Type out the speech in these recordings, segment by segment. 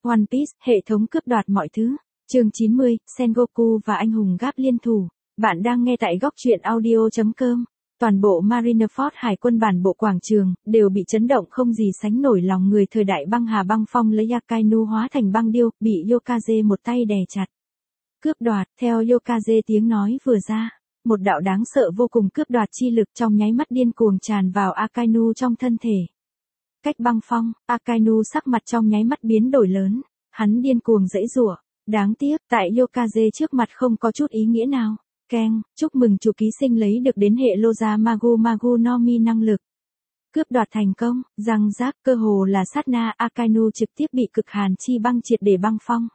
One Piece, hệ thống cướp đoạt mọi thứ. Chương 90, Sengoku và anh hùng Garp liên thủ. Bạn đang nghe tại góc truyện audio.com. Toàn bộ Marineford hải quân bản bộ quảng trường, đều bị chấn động không gì sánh nổi lòng người thời đại băng hà băng phong lấy Akainu hóa thành băng điêu, bị Yokaze một tay đè chặt. Cướp đoạt, theo Yokaze tiếng nói vừa ra, một đạo đáng sợ vô cùng cướp đoạt chi lực trong nháy mắt điên cuồng tràn vào Akainu trong thân thể. Cách băng phong, Akainu sắc mặt trong nháy mắt biến đổi lớn, hắn điên cuồng giãy giụa. Đáng tiếc, tại Yokaze trước mặt không có chút ý nghĩa nào. Keng, chúc mừng chủ ký sinh lấy được đến hệ Loza Magu no Mi năng lực. Cướp đoạt thành công, răng rác cơ hồ là sát na Akainu trực tiếp bị cực hàn chi băng triệt để băng phong.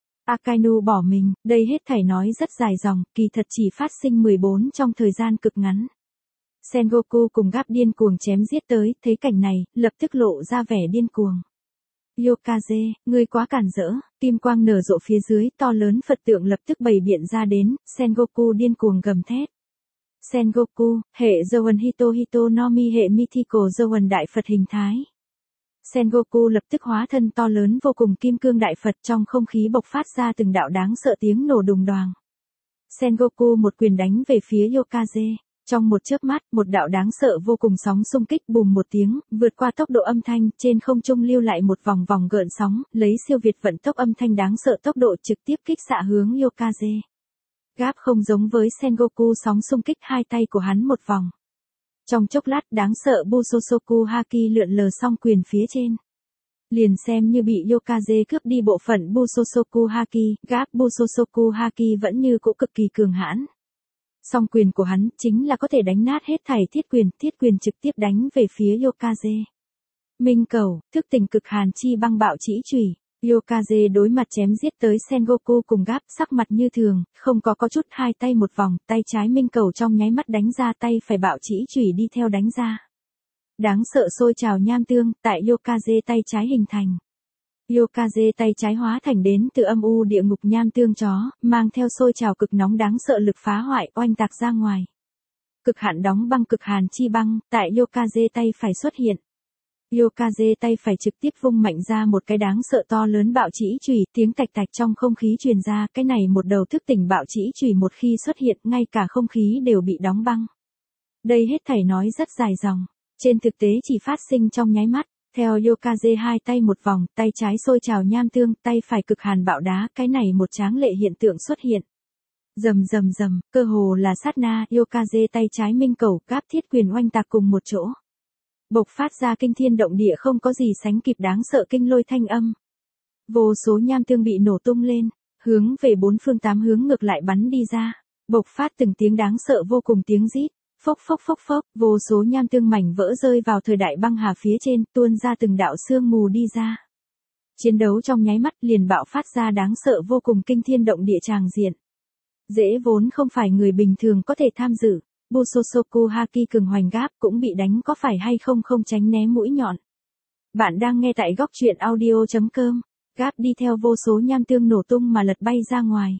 Akainu bỏ mình, đây hết thảy nói rất dài dòng, kỳ thật chỉ phát sinh 14 trong thời gian cực ngắn. Sengoku cùng Garp điên cuồng chém giết tới, thấy cảnh này, lập tức lộ ra vẻ điên cuồng. Yokaze, ngươi quá cản rỡ, kim quang nở rộ phía dưới, to lớn Phật tượng lập tức bày biện ra đến, Sengoku điên cuồng gầm thét. Sengoku, hệ Zoan Hito no Mi hệ Mythical Zoan Đại Phật hình thái. Sengoku lập tức hóa thân to lớn vô cùng kim cương Đại Phật, trong không khí bộc phát ra từng đạo đáng sợ tiếng nổ đùng đoàng. Sengoku một quyền đánh về phía Yokaze. Trong một chớp mắt, một đạo đáng sợ vô cùng sóng xung kích bùm một tiếng, vượt qua tốc độ âm thanh, trên không trung lưu lại một vòng vòng gợn sóng, lấy siêu việt vận tốc âm thanh đáng sợ tốc độ trực tiếp kích xạ hướng Yokaze. Garp không giống với Sengoku sóng xung kích hai tay của hắn một vòng. Trong chốc lát đáng sợ Busosoku Haki lượn lờ song quyền phía trên. Liền xem như bị Yokaze cướp đi bộ phận Busosoku Haki, Garp Busosoku Haki vẫn như cũ cực kỳ cường hãn. Song quyền của hắn chính là có thể đánh nát hết thảy thiết quyền trực tiếp đánh về phía Yokaze. Minh cầu, thức tỉnh cực hàn chi băng bạo chỉ chùy. Yokaze đối mặt chém giết tới Sengoku cùng Garp, sắc mặt như thường, không có chút hai tay một vòng, tay trái minh cầu trong nháy mắt đánh ra, tay phải bạo chỉ chùy đi theo đánh ra. Đáng sợ sôi trào nham tương, tại Yokaze tay trái hình thành. Yokaze tay trái hóa thành đến từ âm u địa ngục nham tương chó, mang theo sôi trào cực nóng đáng sợ lực phá hoại oanh tạc ra ngoài. Cực hạn đóng băng cực hàn chi băng, tại Yokaze tay phải xuất hiện. Yokaze tay phải trực tiếp vung mạnh ra một cái đáng sợ to lớn bạo chỉ chùy, tiếng tạch tạch trong không khí truyền ra, cái này một đầu thức tỉnh bạo chỉ chùy một khi xuất hiện, ngay cả không khí đều bị đóng băng. Đây hết thảy nói rất dài dòng, trên thực tế chỉ phát sinh trong nháy mắt. Theo Yokaze hai tay một vòng, tay trái sôi trào nham tương, tay phải cực hàn bạo đá, cái này một tráng lệ hiện tượng xuất hiện. Rầm rầm rầm, cơ hồ là sát na, Yokaze tay trái minh cầu, Garp thiết quyền oanh tạc cùng một chỗ. Bộc phát ra kinh thiên động địa không có gì sánh kịp đáng sợ kinh lôi thanh âm. Vô số nham tương bị nổ tung lên, hướng về bốn phương tám hướng ngược lại bắn đi ra, bộc phát từng tiếng đáng sợ vô cùng tiếng rít. Phốc phốc phốc phốc, vô số nham tương mảnh vỡ rơi vào thời đại băng hà phía trên, tuôn ra từng đạo sương mù đi ra. Chiến đấu trong nháy mắt liền bạo phát ra đáng sợ vô cùng kinh thiên động địa tràng diện. Dễ vốn không phải người bình thường có thể tham dự, Busosoku Haki cường hoành Garp cũng bị đánh có phải hay không không tránh né mũi nhọn. Bạn đang nghe tại góc truyện audio.com, Garp đi theo vô số nham tương nổ tung mà lật bay ra ngoài.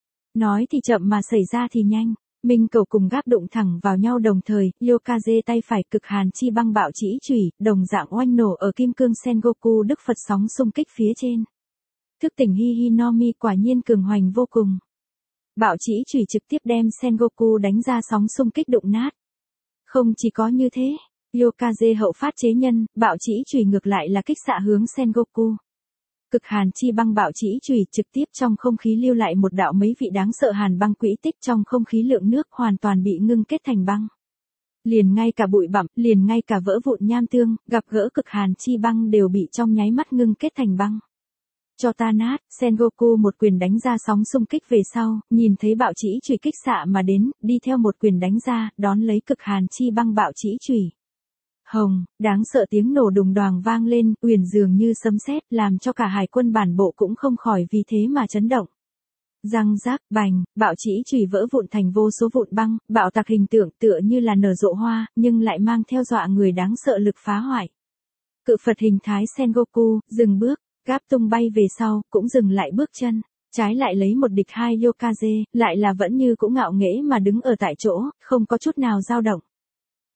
Nói thì chậm mà xảy ra thì nhanh. Minh cầu cùng Garp đụng thẳng vào nhau đồng thời, Yokaze tay phải cực hàn chi băng bạo chỉ chùy, đồng dạng oanh nổ ở kim cương Sengoku Đức Phật sóng xung kích phía trên. Thức tỉnh Hihinomi quả nhiên cường hoành vô cùng. Bạo chỉ chùy trực tiếp đem Sengoku đánh ra sóng xung kích đụng nát. Không chỉ có như thế, Yokaze hậu phát chế nhân, bạo chỉ chùy ngược lại là kích xạ hướng Sengoku. Cực hàn chi băng bạo chỉ chùy trực tiếp trong không khí lưu lại một đạo mấy vị đáng sợ hàn băng quỹ tích, trong không khí lượng nước hoàn toàn bị ngưng kết thành băng. Liền ngay cả bụi bặm, liền ngay cả vỡ vụn nham tương, gặp gỡ cực hàn chi băng đều bị trong nháy mắt ngưng kết thành băng. Cho ta nát, Sengoku một quyền đánh ra sóng xung kích về sau, nhìn thấy bạo chỉ chùy kích xạ mà đến, đi theo một quyền đánh ra, đón lấy cực hàn chi băng bạo chỉ chùy. Hồng, đáng sợ tiếng nổ đùng đoàng vang lên, uyển dường như sấm sét, làm cho cả hải quân bản bộ cũng không khỏi vì thế mà chấn động. Răng rác, bành, bạo chỉ chùy vỡ vụn thành vô số vụn băng, bạo tạc hình tượng tựa như là nở rộ hoa, nhưng lại mang theo dọa người đáng sợ lực phá hoại. Cự Phật hình thái Sengoku, dừng bước, Garp tung bay về sau, cũng dừng lại bước chân, trái lại lấy một địch hai Yokaze, lại là vẫn như cũng ngạo nghễ mà đứng ở tại chỗ, không có chút nào dao động.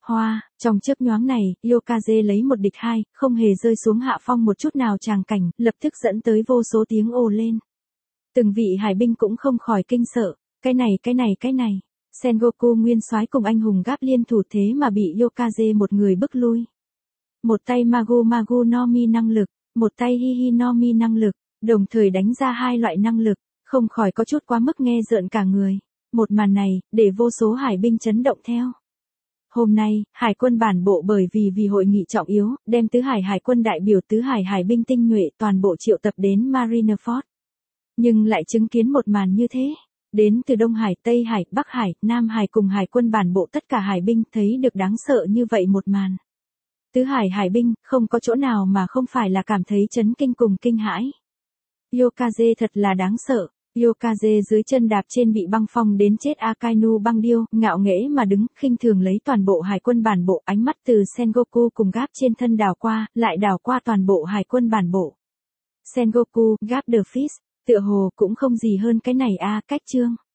Hoa, trong chớp nhoáng này, Yokaze lấy một địch hai, không hề rơi xuống hạ phong một chút nào tràng cảnh, lập tức dẫn tới vô số tiếng ồ lên. Từng vị hải binh cũng không khỏi kinh sợ, cái này. Sengoku nguyên soái cùng anh hùng gáp liên thủ thế mà bị Yokaze một người bức lui. Một tay Magu no Mi năng lực, một tay Hihi no Mi năng lực, đồng thời đánh ra hai loại năng lực, không khỏi có chút quá mức nghe rợn cả người. Một màn này, để vô số hải binh chấn động theo. Hôm nay, Hải quân bản bộ bởi vì hội nghị trọng yếu, đem Tứ Hải Hải quân đại biểu Tứ Hải Hải binh tinh nhuệ toàn bộ triệu tập đến Marineford. Nhưng lại chứng kiến một màn như thế. Đến từ Đông Hải, Tây Hải, Bắc Hải, Nam Hải cùng Hải quân bản bộ tất cả hải binh thấy được đáng sợ như vậy một màn. Tứ Hải Hải binh, không có chỗ nào mà không phải là cảm thấy chấn kinh cùng kinh hãi. Yokaze thật là đáng sợ. Yokaze dưới chân đạp trên bị băng phong đến chết Akainu băng điêu, ngạo nghễ mà đứng, khinh thường lấy toàn bộ hải quân bản bộ, ánh mắt từ Sengoku cùng gáp trên thân đảo qua, lại đảo qua toàn bộ hải quân bản bộ. Sengoku, gáp the Fist, tựa hồ cũng không gì hơn cái này cách chương.